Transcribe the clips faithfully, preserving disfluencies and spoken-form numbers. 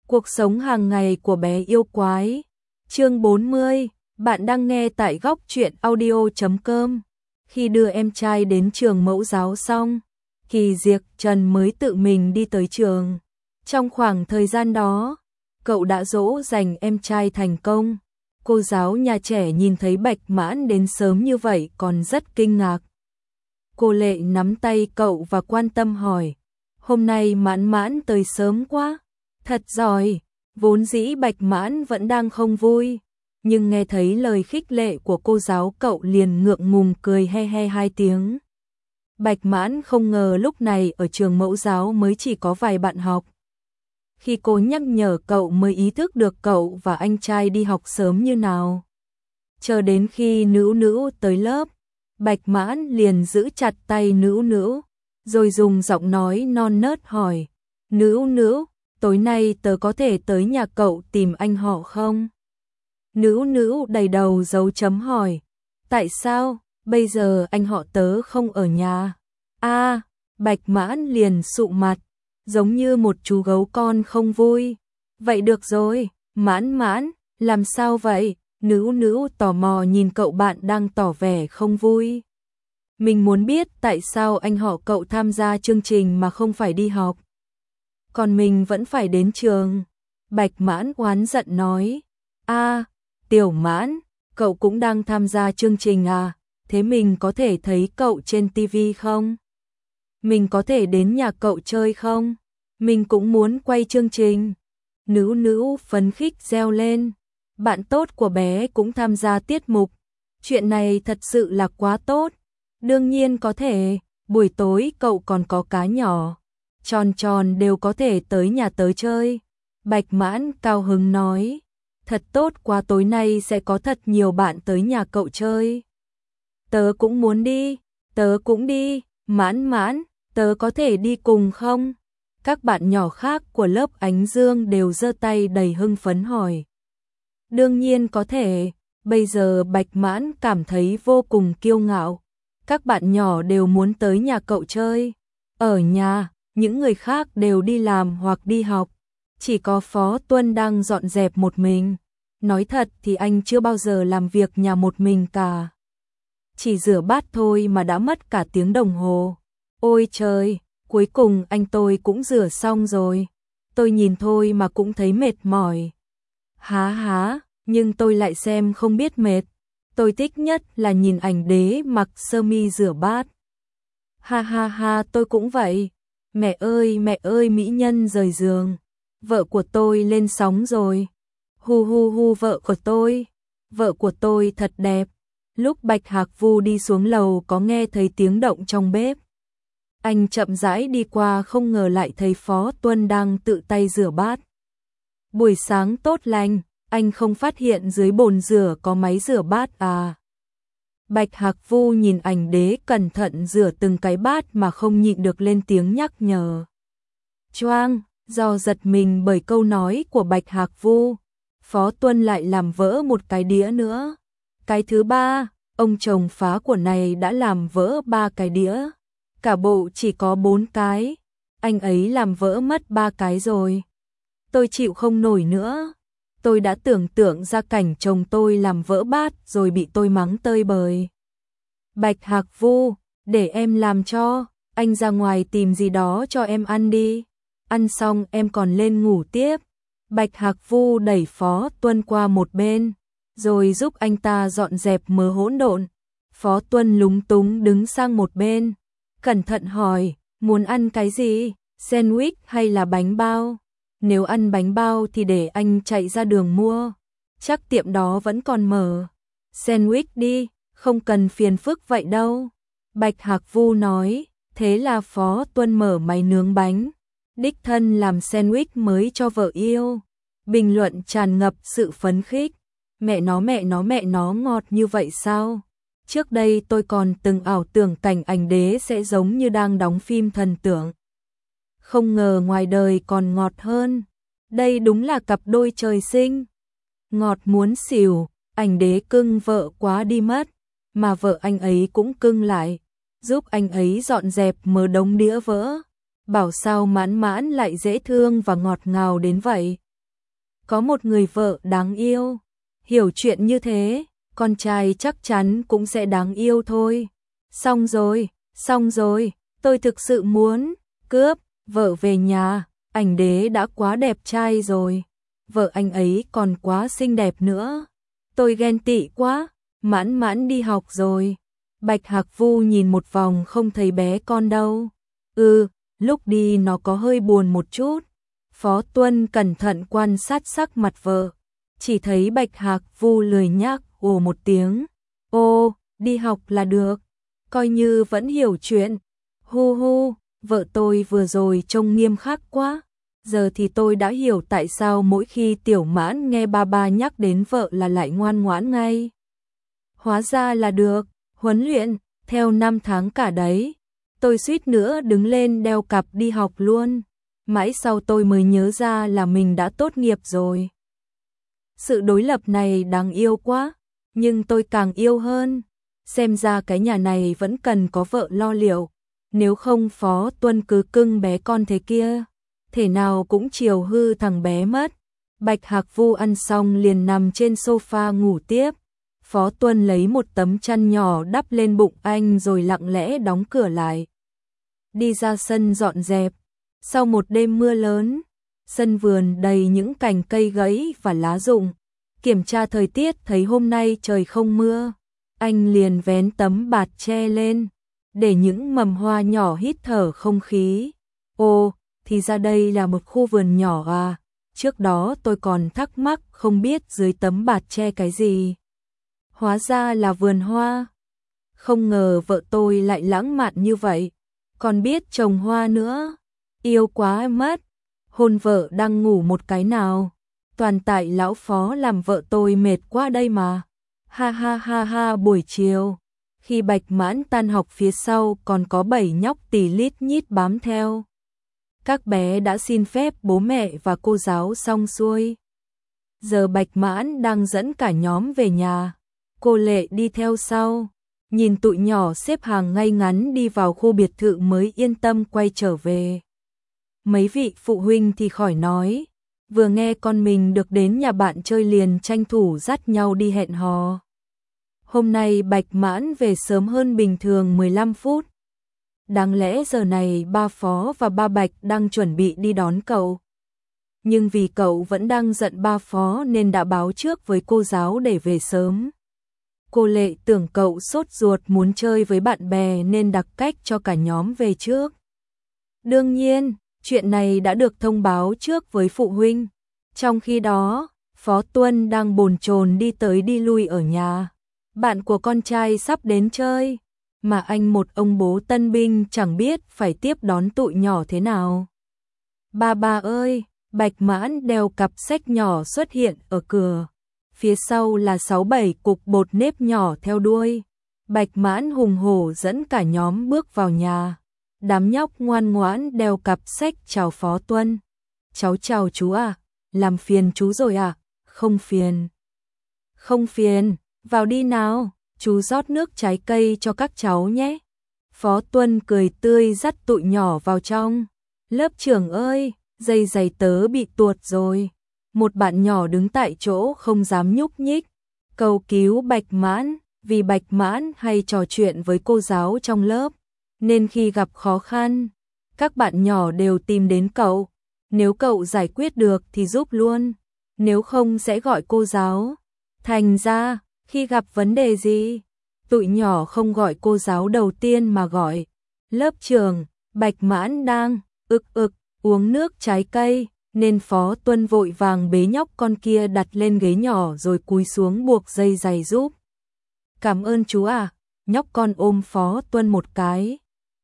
Cuộc sống hàng ngày của bé yêu quái. Chương bốn mươi, bạn đang nghe tại góc truyện audio chấm com. Khi đưa em trai đến trường mẫu giáo xong, Kỳ Diệc Trần mới tự mình đi tới trường. Trong khoảng thời gian đó, cậu đã dỗ dành em trai thành công. Cô giáo nhà trẻ nhìn thấy Bạch Mãn đến sớm như vậy còn rất kinh ngạc. Cô Lệ nắm tay cậu và quan tâm hỏi, hôm nay Mãn Mãn tới sớm quá, thật giỏi. Vốn dĩ Bạch Mãn vẫn đang không vui, nhưng nghe thấy lời khích lệ của cô giáo cậu liền ngượng ngùng cười he he hai tiếng. Bạch Mãn không ngờ lúc này ở trường mẫu giáo mới chỉ có vài bạn học. Khi cô nhắc nhở cậu mới ý thức được cậu và anh trai đi học sớm như nào. Chờ đến khi Nữu Nữu tới lớp, Bạch Mãn liền giữ chặt tay Nữu Nữu, rồi dùng giọng nói non nớt hỏi, Nữu Nữu, tối nay tớ có thể tới nhà cậu tìm anh họ không? Nữu Nữu đầy đầu dấu chấm hỏi, tại sao, bây giờ anh họ tớ không ở nhà? A, Bạch Mãn liền sụ mặt, giống như một chú gấu con không vui. Vậy được rồi, Mãn Mãn, làm sao vậy? Nữu Nữu tò mò nhìn cậu bạn đang tỏ vẻ không vui. Mình muốn biết tại sao anh họ cậu tham gia chương trình mà không phải đi học. Còn mình vẫn phải đến trường. Bạch Mãn oán giận nói, a, Tiểu Mãn, cậu cũng đang tham gia chương trình à, thế mình có thể thấy cậu trên tivi không? Mình có thể đến nhà cậu chơi không? Mình cũng muốn quay chương trình. Nữu Nữu phấn khích reo lên, bạn tốt của bé cũng tham gia tiết mục. Chuyện này thật sự là quá tốt. Đương nhiên có thể, buổi tối cậu còn có cá nhỏ Tròn Tròn đều có thể tới nhà tớ chơi. Bạch Mãn cao hứng nói, thật tốt quá, tối nay sẽ có thật nhiều bạn tới nhà cậu chơi. Tớ cũng muốn đi, tớ cũng đi, Mãn Mãn, tớ có thể đi cùng không? Các bạn nhỏ khác của lớp Ánh Dương đều giơ tay đầy hưng phấn hỏi. Đương nhiên có thể, bây giờ Bạch Mãn cảm thấy vô cùng kiêu ngạo. Các bạn nhỏ đều muốn tới nhà cậu chơi. Ở nhà, những người khác đều đi làm hoặc đi học. Chỉ có Phó Tuân đang dọn dẹp một mình. Nói thật thì anh chưa bao giờ làm việc nhà một mình cả. Chỉ rửa bát thôi mà đã mất cả tiếng đồng hồ. Ôi trời, cuối cùng anh tôi cũng rửa xong rồi. Tôi nhìn thôi mà cũng thấy mệt mỏi. Há há, nhưng tôi lại xem không biết mệt. Tôi thích nhất là nhìn ảnh Đế mặc sơ mi rửa bát. Ha ha ha, tôi cũng vậy. Mẹ ơi, mẹ ơi, mỹ nhân rời giường. Vợ của tôi lên sóng rồi. Hu hu hu, vợ của tôi. Vợ của tôi thật đẹp. Lúc Bạch Hạc Vu đi xuống lầu có nghe thấy tiếng động trong bếp. Anh chậm rãi đi qua không ngờ lại thấy Phó Tuân đang tự tay rửa bát. Buổi sáng tốt lành, anh không phát hiện dưới bồn rửa có máy rửa bát à? Bạch Hạc Vu nhìn ảnh Đế cẩn thận rửa từng cái bát mà không nhịn được lên tiếng nhắc nhở. Choang, do giật mình bởi câu nói của Bạch Hạc Vu, Phó Tuân lại làm vỡ một cái đĩa nữa. Cái thứ ba, ông chồng phá của này đã làm vỡ ba cái đĩa. Cả bộ chỉ có bốn cái, anh ấy làm vỡ mất ba cái rồi. Tôi chịu không nổi nữa. Tôi đã tưởng tượng ra cảnh chồng tôi làm vỡ bát rồi bị tôi mắng tơi bời. Bạch Hạc Vu, để em làm cho, anh ra ngoài tìm gì đó cho em ăn đi. Ăn xong em còn lên ngủ tiếp. Bạch Hạc Vu đẩy Phó Tuân qua một bên, rồi giúp anh ta dọn dẹp mớ hỗn độn. Phó Tuân lúng túng đứng sang một bên, cẩn thận hỏi, muốn ăn cái gì, sandwich hay là bánh bao? Nếu ăn bánh bao thì để anh chạy ra đường mua, chắc tiệm đó vẫn còn mở. Sandwich đi, không cần phiền phức vậy đâu. Bạch Hạc Vu nói, thế là Phó Tuân mở máy nướng bánh, đích thân làm sandwich mới cho vợ yêu. Bình luận tràn ngập sự phấn khích. Mẹ nó mẹ nó mẹ nó ngọt như vậy sao? Trước đây tôi còn từng ảo tưởng cảnh ảnh Đế sẽ giống như đang đóng phim thần tượng. Không ngờ ngoài đời còn ngọt hơn. Đây đúng là cặp đôi trời sinh. Ngọt muốn xỉu, ảnh Đế cưng vợ quá đi mất, mà vợ anh ấy cũng cưng lại, giúp anh ấy dọn dẹp mớ đống đĩa vỡ. Bảo sao Mãn Mãn lại dễ thương và ngọt ngào đến vậy. có một người vợ đáng yêu. Hiểu chuyện như thế, con trai chắc chắn cũng sẽ đáng yêu thôi. Xong rồi, xong rồi, tôi thực sự muốn cướp vợ về nhà, ảnh đế đã quá đẹp trai rồi. Vợ anh ấy còn quá xinh đẹp nữa. Tôi ghen tị quá, Mãn Mãn đi học rồi. Bạch Hạc Vu nhìn một vòng không thấy bé con đâu. Ừ, lúc đi nó có hơi buồn một chút. Phó Tuân cẩn thận quan sát sắc mặt vợ. Chỉ thấy Bạch Hạc Vu lười nhác ồ một tiếng. Ô, đi học là được. Coi như vẫn hiểu chuyện. Hu hu, vợ tôi vừa rồi trông nghiêm khắc quá. Giờ thì tôi đã hiểu tại sao mỗi khi Tiểu Mãn nghe ba ba nhắc đến vợ là lại ngoan ngoãn ngay. Hóa ra là được, huấn luyện, theo năm tháng cả đấy. Tôi suýt nữa đứng lên đeo cặp đi học luôn. Mãi sau tôi mới nhớ ra là mình đã tốt nghiệp rồi. Sự đối lập này đáng yêu quá, nhưng tôi càng yêu hơn. Xem ra cái nhà này vẫn cần có vợ lo liệu. Nếu không Phó Tuân cứ cưng bé con thế kia, thể nào cũng chiều hư thằng bé mất. Bạch Hạc Vu ăn xong liền nằm trên sofa ngủ tiếp. Phó Tuân lấy một tấm chăn nhỏ đắp lên bụng anh rồi lặng lẽ đóng cửa lại. Đi ra sân dọn dẹp. Sau một đêm mưa lớn, sân vườn đầy những cành cây gãy và lá rụng. Kiểm tra thời tiết thấy hôm nay trời không mưa. Anh liền vén tấm bạt che lên, để những mầm hoa nhỏ hít thở không khí. Ồ, thì ra đây là một khu vườn nhỏ à. Trước đó tôi còn thắc mắc không biết dưới tấm bạt che cái gì. Hóa ra là vườn hoa. Không ngờ vợ tôi lại lãng mạn như vậy, còn biết trồng hoa nữa. Yêu quá mất. Hôn vợ đang ngủ một cái nào. Toàn tại lão Phó làm vợ tôi mệt quá đây mà. Ha ha ha ha. Buổi chiều, khi Bạch Mãn tan học phía sau còn có bảy nhóc tì lít nhít bám theo. Các bé đã xin phép bố mẹ và cô giáo xong xuôi. Giờ Bạch Mãn đang dẫn cả nhóm về nhà. Cô Lệ đi theo sau, nhìn tụi nhỏ xếp hàng ngay ngắn đi vào khu biệt thự mới yên tâm quay trở về. Mấy vị phụ huynh thì khỏi nói, vừa nghe con mình được đến nhà bạn chơi liền tranh thủ dắt nhau đi hẹn hò. Hôm nay Bạch Mãn về sớm hơn bình thường mười lăm phút. Đáng lẽ giờ này ba Phó và ba Bạch đang chuẩn bị đi đón cậu. Nhưng vì cậu vẫn đang giận ba Phó nên đã báo trước với cô giáo để về sớm. Cô Lệ tưởng cậu sốt ruột muốn chơi với bạn bè nên đặt cách cho cả nhóm về trước. Đương nhiên, chuyện này đã được thông báo trước với phụ huynh. Trong khi đó, Phó Tuân đang bồn chồn đi tới đi lui ở nhà. Bạn của con trai sắp đến chơi, mà anh một ông bố tân binh chẳng biết phải tiếp đón tụi nhỏ thế nào. Ba ba ơi, Bạch Mãn đeo cặp sách nhỏ xuất hiện ở cửa. Phía sau là sáu bảy cục bột nếp nhỏ theo đuôi. Bạch Mãn hùng hổ dẫn cả nhóm bước vào nhà. Đám nhóc ngoan ngoãn đeo cặp sách chào Phó Tuân. Cháu chào chú à, làm phiền chú rồi à? Không phiền. Không phiền, vào đi nào, chú rót nước trái cây cho các cháu nhé. Phó Tuân cười tươi dắt tụi nhỏ vào trong. Lớp trưởng ơi, dây giày tớ bị tuột rồi. Một bạn nhỏ đứng tại chỗ không dám nhúc nhích, cầu cứu Bạch Mãn, vì Bạch Mãn hay trò chuyện với cô giáo trong lớp, nên khi gặp khó khăn, các bạn nhỏ đều tìm đến cậu. Nếu cậu giải quyết được thì giúp luôn, nếu không sẽ gọi cô giáo. Thành ra, khi gặp vấn đề gì, tụi nhỏ không gọi cô giáo đầu tiên mà gọi lớp trưởng. Bạch Mãn đang ực ực uống nước trái cây, nên Phó Tuân vội vàng bế nhóc con kia đặt lên ghế nhỏ rồi cúi xuống buộc dây giày giúp. Cảm ơn chú à, nhóc con ôm Phó Tuân một cái.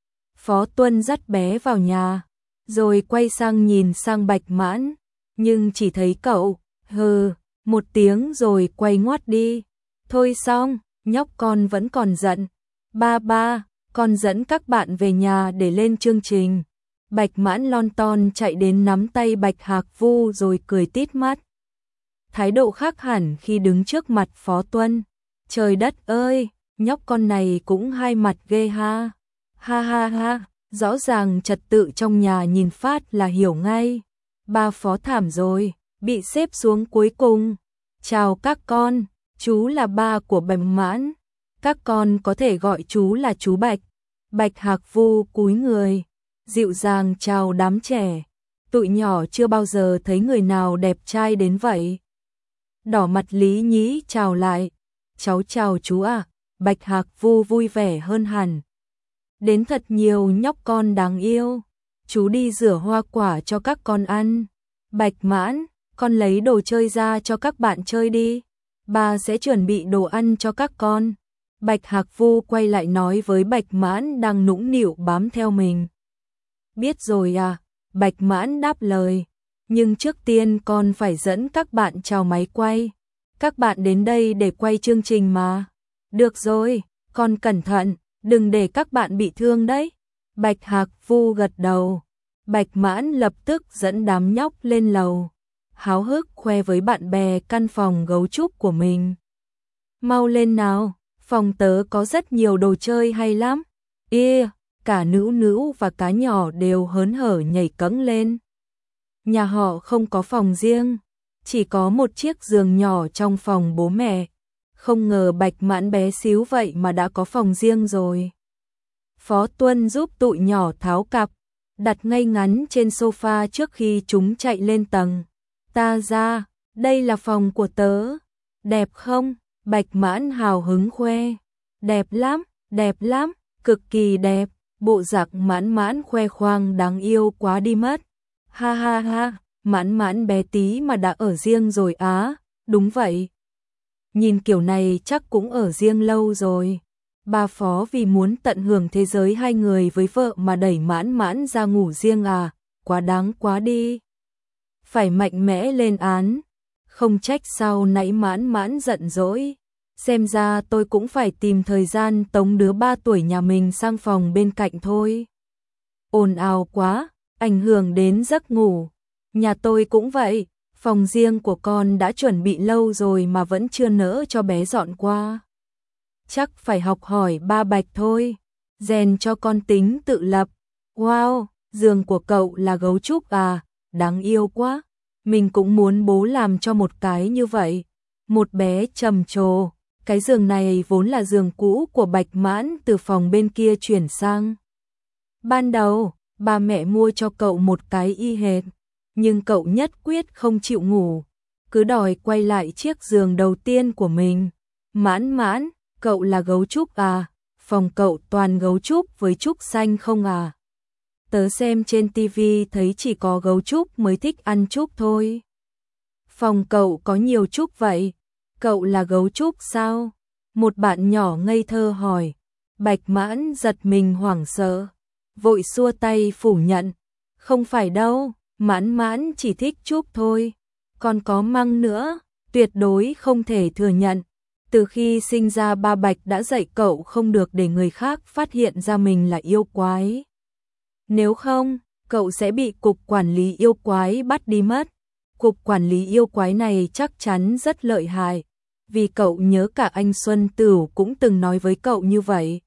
Phó Tuân dắt bé vào nhà, rồi quay sang nhìn sang Bạch Mãn, nhưng chỉ thấy cậu, hừ, một tiếng rồi quay ngoắt đi. Thôi xong, nhóc con vẫn còn giận. Ba ba, con dẫn các bạn về nhà để lên chương trình. Bạch Mãn lon ton chạy đến nắm tay Bạch Hạc Vu rồi cười tít mắt. Thái độ khác hẳn khi đứng trước mặt Phó Tuân. Trời đất ơi, nhóc con này cũng hai mặt ghê ha. Ha ha ha, rõ ràng trật tự trong nhà nhìn phát là hiểu ngay. Ba Phó thảm rồi, bị xếp xuống cuối cùng. Chào các con, chú là ba của Bạch Mãn. Các con có thể gọi chú là chú Bạch. Bạch Hạc Vu cúi người, dịu dàng chào đám trẻ. Tụi nhỏ chưa bao giờ thấy người nào đẹp trai đến vậy. Đỏ mặt Lý Nhĩ chào lại. Cháu chào chú ạ. À. Bạch Hạc Vu vui vẻ hơn hẳn. Đến thật nhiều nhóc con đáng yêu. Chú đi rửa hoa quả cho các con ăn. Bạch Mãn, con lấy đồ chơi ra cho các bạn chơi đi. Bà sẽ chuẩn bị đồ ăn cho các con. Bạch Hạc Vu quay lại nói với Bạch Mãn đang nũng nịu bám theo mình. Biết rồi à, Bạch Mãn đáp lời. Nhưng trước tiên con phải dẫn các bạn chào máy quay. Các bạn đến đây để quay chương trình mà. Được rồi, con cẩn thận, đừng để các bạn bị thương đấy. Bạch Hạc Vu gật đầu. Bạch Mãn lập tức dẫn đám nhóc lên lầu. Háo hức khoe với bạn bè căn phòng gấu trúc của mình. Mau lên nào, phòng tớ có rất nhiều đồ chơi hay lắm. Ê, cả Nữu Nữu và Cá Nhỏ đều hớn hở nhảy cẫng lên. Nhà họ không có phòng riêng, chỉ có một chiếc giường nhỏ trong phòng bố mẹ. Không ngờ Bạch Mãn bé xíu vậy mà đã có phòng riêng rồi. Phó Tuân giúp tụi nhỏ tháo cặp, đặt ngay ngắn trên sofa trước khi chúng chạy lên tầng. Ta ra, đây là phòng của tớ. Đẹp không? Bạch Mãn hào hứng khoe. Đẹp lắm, đẹp lắm, cực kỳ đẹp. Bộ dạng Mãn Mãn khoe khoang đáng yêu quá đi mất. Ha ha ha, Mãn Mãn bé tí mà đã ở riêng rồi á. Đúng vậy. Nhìn kiểu này chắc cũng ở riêng lâu rồi. Bà Phó vì muốn tận hưởng thế giới hai người với vợ mà đẩy Mãn Mãn ra ngủ riêng à, quá đáng quá đi. Phải mạnh mẽ lên án, không trách sau nãy Mãn Mãn giận dỗi. Xem ra tôi cũng phải tìm thời gian tống đứa ba tuổi nhà mình sang phòng bên cạnh thôi. Ồn ào quá, ảnh hưởng đến giấc ngủ. Nhà tôi cũng vậy, phòng riêng của con đã chuẩn bị lâu rồi mà vẫn chưa nỡ cho bé dọn qua. Chắc phải học hỏi ba Bạch thôi, rèn cho con tính tự lập. Wow, giường của cậu là gấu trúc à, đáng yêu quá. Mình cũng muốn bố làm cho một cái như vậy. Một bé trầm trồ, cái giường này vốn là giường cũ của Bạch Mãn từ phòng bên kia chuyển sang. Ban đầu, ba mẹ mua cho cậu một cái y hệt, nhưng cậu nhất quyết không chịu ngủ, cứ đòi quay lại chiếc giường đầu tiên của mình. Mãn Mãn, cậu là gấu trúc à? Phòng cậu toàn gấu trúc với trúc xanh không à? Tớ xem trên tivi thấy chỉ có gấu trúc mới thích ăn trúc thôi. Phòng cậu có nhiều trúc vậy? Cậu là gấu trúc sao? Một bạn nhỏ ngây thơ hỏi. Bạch Mãn giật mình hoảng sợ, vội xua tay phủ nhận. Không phải đâu, Mãn Mãn chỉ thích trúc thôi. Còn có măng nữa, tuyệt đối không thể thừa nhận. Từ khi sinh ra ba Bạch đã dạy cậu không được để người khác phát hiện ra mình là yêu quái. Nếu không, cậu sẽ bị cục quản lý yêu quái bắt đi mất. Cục quản lý yêu quái này chắc chắn rất lợi hại, vì cậu nhớ cả anh Xuân Tửu cũng từng nói với cậu như vậy.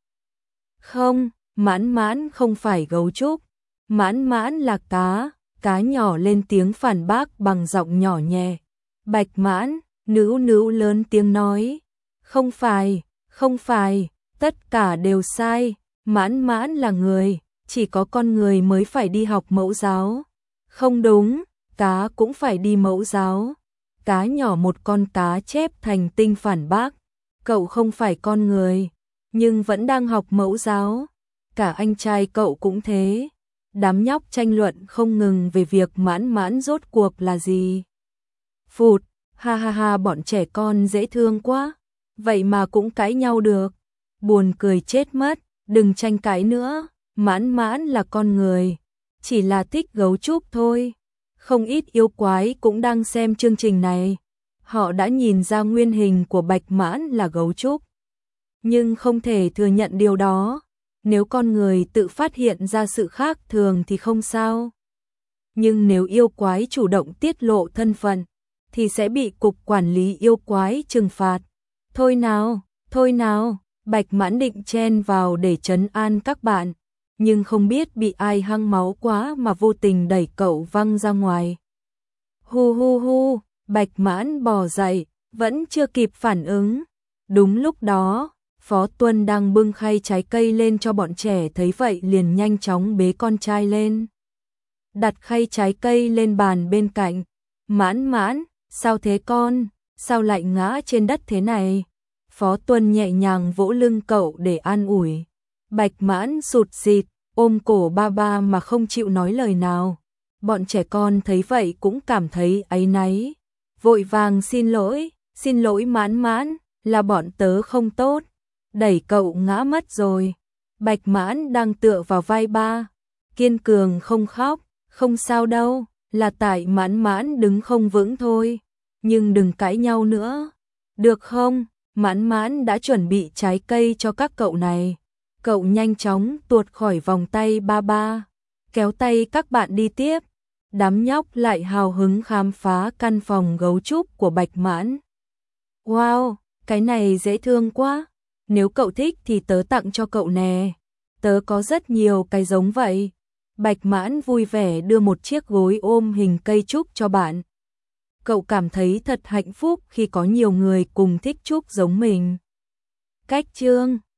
Không, Mãn Mãn không phải gấu trúc, Mãn Mãn là cá. Cá Nhỏ lên tiếng phản bác bằng giọng nhỏ nhẹ. Bạch Mãn, Nữu Nữu lớn tiếng nói. Không phải, không phải, tất cả đều sai. Mãn Mãn là người, chỉ có con người mới phải đi học mẫu giáo. Không đúng, cá cũng phải đi mẫu giáo. Cá Nhỏ một con cá chép thành tinh phản bác. Cậu không phải con người, nhưng vẫn đang học mẫu giáo. Cả anh trai cậu cũng thế. Đám nhóc tranh luận không ngừng về việc Mãn Mãn rốt cuộc là gì. Phụt, ha ha ha, bọn trẻ con dễ thương quá. Vậy mà cũng cãi nhau được. Buồn cười chết mất, đừng tranh cãi nữa. Mãn Mãn là con người, chỉ là thích gấu trúc thôi. Không ít yêu quái cũng đang xem chương trình này. Họ đã nhìn ra nguyên hình của Bạch Mãn là gấu trúc, nhưng không thể thừa nhận điều đó. Nếu con người tự phát hiện ra sự khác thường thì không sao. Nhưng nếu yêu quái chủ động tiết lộ thân phận, thì sẽ bị cục quản lý yêu quái trừng phạt. Thôi nào, thôi nào, Bạch Mãn định chen vào để trấn an các bạn, nhưng không biết bị ai hăng máu quá mà vô tình đẩy cậu văng ra ngoài. Hu hu hu, Bạch Mãn bò dậy, vẫn chưa kịp phản ứng. Đúng lúc đó, Phó Tuân đang bưng khay trái cây lên cho bọn trẻ thấy vậy liền nhanh chóng bế con trai lên. Đặt khay trái cây lên bàn bên cạnh. Mãn Mãn, sao thế con, sao lại ngã trên đất thế này? Phó Tuân nhẹ nhàng vỗ lưng cậu để an ủi. Bạch Mãn sụt sịt, ôm cổ ba ba mà không chịu nói lời nào. Bọn trẻ con thấy vậy cũng cảm thấy áy náy. Vội vàng xin lỗi, xin lỗi Mãn Mãn, là bọn tớ không tốt. Đẩy cậu ngã mất rồi. Bạch Mãn đang tựa vào vai ba. Kiên cường không khóc, không sao đâu, là tại Mãn Mãn đứng không vững thôi. Nhưng đừng cãi nhau nữa, được không? Mãn Mãn đã chuẩn bị trái cây cho các cậu này. Cậu nhanh chóng tuột khỏi vòng tay ba ba, kéo tay các bạn đi tiếp. Đám nhóc lại hào hứng khám phá căn phòng gấu trúc của Bạch Mãn. Wow, cái này dễ thương quá. Nếu cậu thích thì tớ tặng cho cậu nè. Tớ có rất nhiều cái giống vậy. Bạch Mãn vui vẻ đưa một chiếc gối ôm hình cây trúc cho bạn. Cậu cảm thấy thật hạnh phúc khi có nhiều người cùng thích trúc giống mình. Cách chương